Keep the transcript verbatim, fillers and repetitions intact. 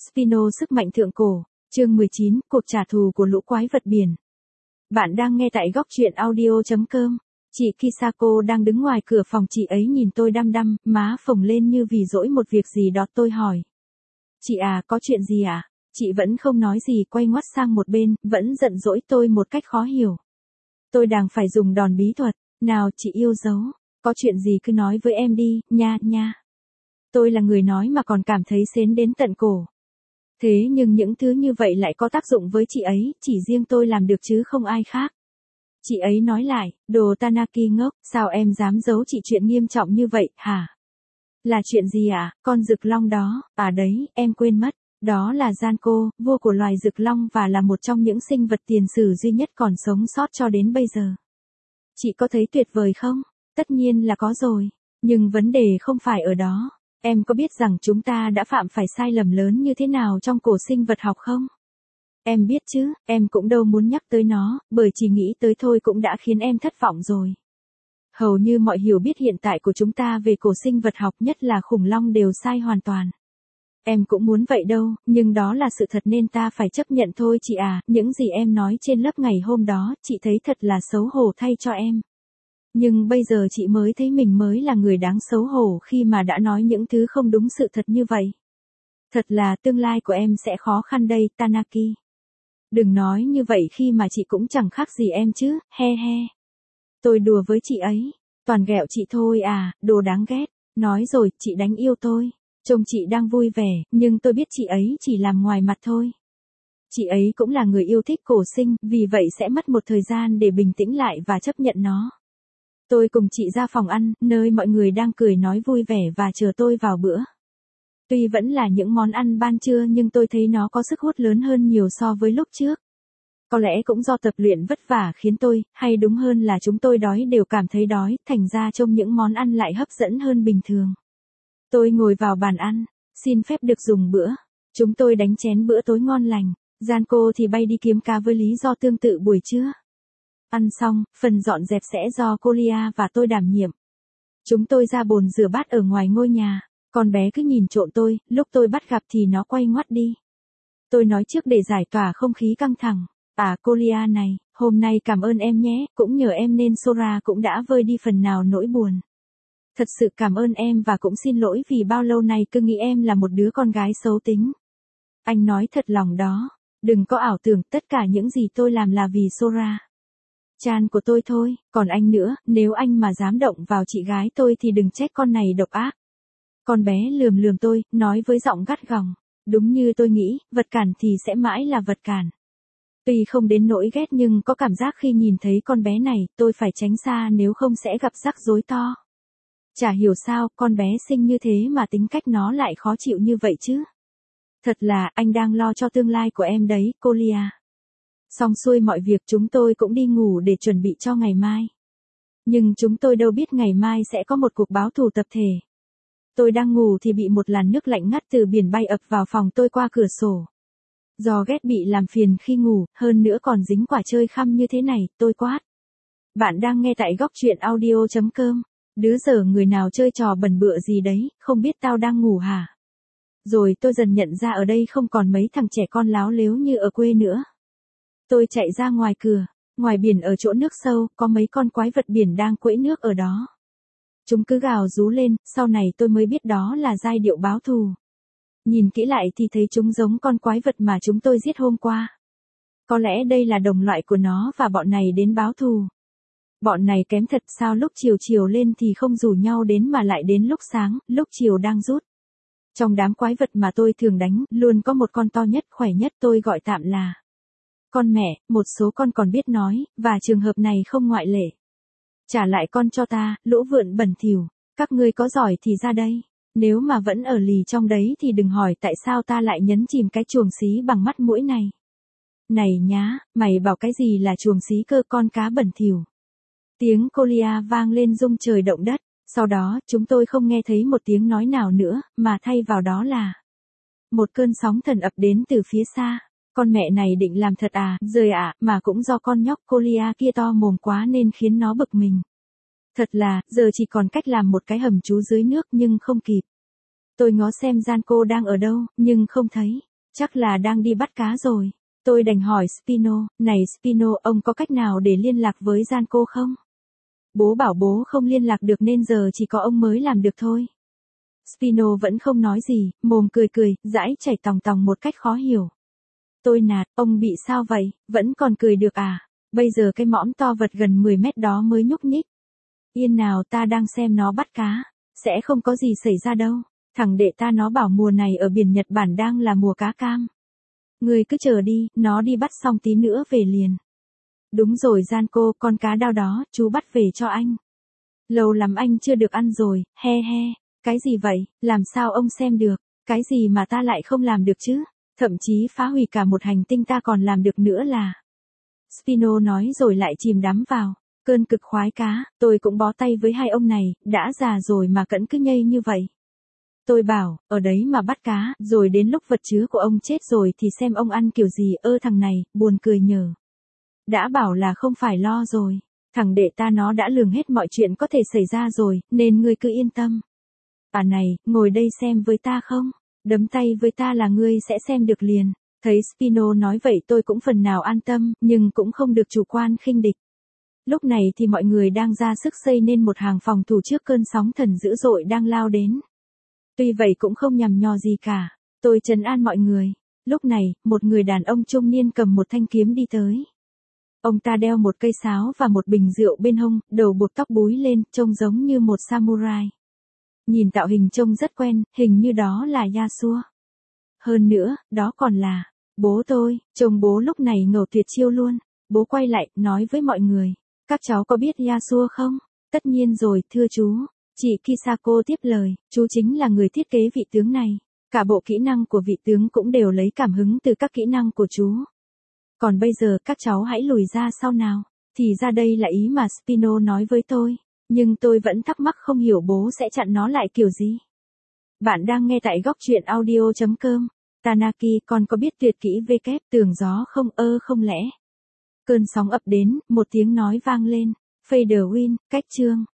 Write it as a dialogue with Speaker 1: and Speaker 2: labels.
Speaker 1: Spino sức mạnh thượng cổ, chương mười chín, cuộc trả thù của lũ quái vật biển. Bạn đang nghe tại góc truyện audio chấm com. Chị Kisako đang đứng ngoài cửa phòng, chị ấy nhìn tôi đăm đăm, má phồng lên như vì dỗi một việc gì đó. Tôi hỏi. Chị à, có chuyện gì à? Chị vẫn không nói gì, quay ngoắt sang một bên, vẫn giận dỗi tôi một cách khó hiểu. Tôi đang phải dùng đòn bí thuật. Nào chị yêu dấu, có chuyện gì cứ nói với em đi, nha, nha. Tôi là người nói mà còn cảm thấy sến đến tận cổ. Thế nhưng những thứ như vậy lại có tác dụng với chị ấy, chỉ riêng tôi làm được chứ không ai khác. Chị ấy nói lại, đồ Tanaki ngốc, sao em dám giấu chị chuyện nghiêm trọng như vậy, hả? Là chuyện gì ạ? À? Con rực long đó, à đấy, em quên mất. Đó là Zanko, vua của loài rực long và là một trong những sinh vật tiền sử duy nhất còn sống sót cho đến bây giờ. Chị có thấy tuyệt vời không? Tất nhiên là có rồi. Nhưng vấn đề không phải ở đó. Em có biết rằng chúng ta đã phạm phải sai lầm lớn như thế nào trong cổ sinh vật học không? Em biết chứ, em cũng đâu muốn nhắc tới nó, bởi chỉ nghĩ tới thôi cũng đã khiến em thất vọng rồi. Hầu như mọi hiểu biết hiện tại của chúng ta về cổ sinh vật học, nhất là khủng long, đều sai hoàn toàn. Em cũng muốn vậy đâu, nhưng đó là sự thật nên ta phải chấp nhận thôi chị à. Những gì em nói trên lớp ngày hôm đó, chị thấy thật là xấu hổ thay cho em. Nhưng bây giờ chị mới thấy mình mới là người đáng xấu hổ khi mà đã nói những thứ không đúng sự thật như vậy. Thật là tương lai của em sẽ khó khăn đây, Tanaki. Đừng nói như vậy khi mà chị cũng chẳng khác gì em chứ, he he. Tôi đùa với chị ấy, toàn ghẹo chị thôi à, đồ đáng ghét. Nói rồi, chị đánh yêu tôi. Trông chị đang vui vẻ, nhưng tôi biết chị ấy chỉ làm ngoài mặt thôi. Chị ấy cũng là người yêu thích cổ sinh, vì vậy sẽ mất một thời gian để bình tĩnh lại và chấp nhận nó. Tôi cùng chị ra phòng ăn, nơi mọi người đang cười nói vui vẻ và chờ tôi vào bữa. Tuy vẫn là những món ăn ban trưa nhưng tôi thấy nó có sức hút lớn hơn nhiều so với lúc trước. Có lẽ cũng do tập luyện vất vả khiến tôi, hay đúng hơn là chúng tôi đói đều cảm thấy đói, thành ra trông những món ăn lại hấp dẫn hơn bình thường. Tôi ngồi vào bàn ăn, xin phép được dùng bữa. Chúng tôi đánh chén bữa tối ngon lành. Zanko thì bay đi kiếm cá với lý do tương tự buổi trưa. Ăn xong, phần dọn dẹp sẽ do Colia và tôi đảm nhiệm. Chúng tôi ra bồn rửa bát ở ngoài ngôi nhà. Con bé cứ nhìn trộm tôi, lúc tôi bắt gặp thì nó quay ngoắt đi. Tôi nói trước để giải tỏa không khí căng thẳng. À Colia này, hôm nay cảm ơn em nhé, cũng nhờ em nên Sora cũng đã vơi đi phần nào nỗi buồn. Thật sự cảm ơn em và cũng xin lỗi vì bao lâu nay cứ nghĩ em là một đứa con gái xấu tính. Anh nói thật lòng đó, đừng có ảo tưởng tất cả những gì tôi làm là vì Sora. Chan của tôi thôi, còn anh nữa, nếu anh mà dám động vào chị gái tôi thì đừng trách con này độc ác. Con bé lườm lườm tôi, nói với giọng gắt gỏng, đúng như tôi nghĩ, vật cản thì sẽ mãi là vật cản. Tuy không đến nỗi ghét nhưng có cảm giác khi nhìn thấy con bé này, tôi phải tránh xa nếu không sẽ gặp rắc rối to. Chả hiểu sao, con bé xinh như thế mà tính cách nó lại khó chịu như vậy chứ. Thật là, anh đang lo cho tương lai của em đấy, Colia. Xong xuôi mọi việc chúng tôi cũng đi ngủ để chuẩn bị cho ngày mai. Nhưng chúng tôi đâu biết ngày mai sẽ có một cuộc báo thù tập thể. Tôi đang ngủ thì bị một làn nước lạnh ngắt từ biển bay ập vào phòng tôi qua cửa sổ. Do ghét bị làm phiền khi ngủ, hơn nữa còn dính quả chơi khăm như thế này, tôi quát. Bạn đang nghe tại góc truyện audio chấm com. Đứa giờ người nào chơi trò bẩn bựa gì đấy, không biết tao đang ngủ hả? Rồi tôi dần nhận ra ở đây không còn mấy thằng trẻ con láo lếu như ở quê nữa. Tôi chạy ra ngoài cửa, ngoài biển ở chỗ nước sâu, có mấy con quái vật biển đang quẫy nước ở đó. Chúng cứ gào rú lên, sau này tôi mới biết đó là giai điệu báo thù. Nhìn kỹ lại thì thấy chúng giống con quái vật mà chúng tôi giết hôm qua. Có lẽ đây là đồng loại của nó và bọn này đến báo thù. Bọn này kém thật, sao lúc chiều chiều lên thì không rủ nhau đến mà lại đến lúc sáng, lúc chiều đang rút. Trong đám quái vật mà tôi thường đánh, luôn có một con to nhất, khỏe nhất, tôi gọi tạm là con mẹ, một số con còn biết nói, và trường hợp này không ngoại lệ. Trả lại con cho ta, lũ vượn bẩn thỉu, các ngươi có giỏi thì ra đây. Nếu mà vẫn ở lì trong đấy thì đừng hỏi tại sao ta lại nhấn chìm cái chuồng xí bằng mắt mũi này. Này nhá, mày bảo cái gì là chuồng xí cơ, con cá bẩn thỉu. Tiếng Colia vang lên rung trời động đất, sau đó chúng tôi không nghe thấy một tiếng nói nào nữa, mà thay vào đó là một cơn sóng thần ập đến từ phía xa. Con mẹ này định làm thật à, rời ạ, à, mà cũng do con nhóc Colia kia to mồm quá nên khiến nó bực mình. Thật là, giờ chỉ còn cách làm một cái hầm trú dưới nước nhưng không kịp. Tôi ngó xem Zanko đang ở đâu, nhưng không thấy. Chắc là đang đi bắt cá rồi. Tôi đành hỏi Spino, này Spino, ông có cách nào để liên lạc với Gianco không? Bố bảo bố không liên lạc được nên giờ chỉ có ông mới làm được thôi. Spino vẫn không nói gì, mồm cười cười, dãi chảy tòng tòng một cách khó hiểu. Tôi nạt, ông bị sao vậy, vẫn còn cười được à? Bây giờ cái mõm to vật gần mười mét đó mới nhúc nhích. Yên nào, ta đang xem nó bắt cá. Sẽ không có gì xảy ra đâu. Thằng đệ ta nó bảo mùa này ở biển Nhật Bản đang là mùa cá cam. Ngươi cứ chờ đi, nó đi bắt xong tí nữa về liền. Đúng rồi Gianco, con cá đao đó, chú bắt về cho anh. Lâu lắm anh chưa được ăn rồi, he he. Cái gì vậy, làm sao ông xem được? Cái gì mà ta lại không làm được chứ? Thậm chí phá hủy cả một hành tinh ta còn làm được nữa là. Spino nói rồi lại chìm đắm vào cơn cực khoái cá. Tôi cũng bó tay với hai ông này, đã già rồi mà cẫn cứ nhây như vậy. Tôi bảo, ở đấy mà bắt cá, rồi đến lúc vật chứa của ông chết rồi thì xem ông ăn kiểu gì. Ơ thằng này, buồn cười nhờ. Đã bảo là không phải lo rồi. Thằng đệ ta nó đã lường hết mọi chuyện có thể xảy ra rồi, nên ngươi cứ yên tâm. À này, ngồi đây xem với ta không? Đấm tay với ta là ngươi sẽ xem được liền. Thấy Spino nói vậy tôi cũng phần nào an tâm, nhưng cũng không được chủ quan khinh địch. Lúc này thì mọi người đang ra sức xây nên một hàng phòng thủ trước cơn sóng thần dữ dội đang lao đến. Tuy vậy cũng không nhằm nhò gì cả. Tôi trấn an mọi người. Lúc này, một người đàn ông trung niên cầm một thanh kiếm đi tới. Ông ta đeo một cây sáo và một bình rượu bên hông, đầu buộc tóc búi lên, trông giống như một samurai. Nhìn tạo hình trông rất quen, hình như đó là Yasuo. Hơn nữa, đó còn là bố tôi. Trông bố lúc này ngầu tuyệt chiêu luôn. Bố quay lại, nói với mọi người. Các cháu có biết Yasuo không? Tất nhiên rồi, thưa chú. Chị Kisako tiếp lời, chú chính là người thiết kế vị tướng này. Cả bộ kỹ năng của vị tướng cũng đều lấy cảm hứng từ các kỹ năng của chú. Còn bây giờ các cháu hãy lùi ra sau nào. Thì ra đây là ý mà Spino nói với tôi. Nhưng tôi vẫn thắc mắc không hiểu bố sẽ chặn nó lại kiểu gì. Bạn đang nghe tại góc truyện audio chấm com. Tanaki, con có biết tuyệt kỹ V kép tường gió không? Ơ không lẽ. Cơn sóng ập đến, một tiếng nói vang lên. Fader win, cách chương.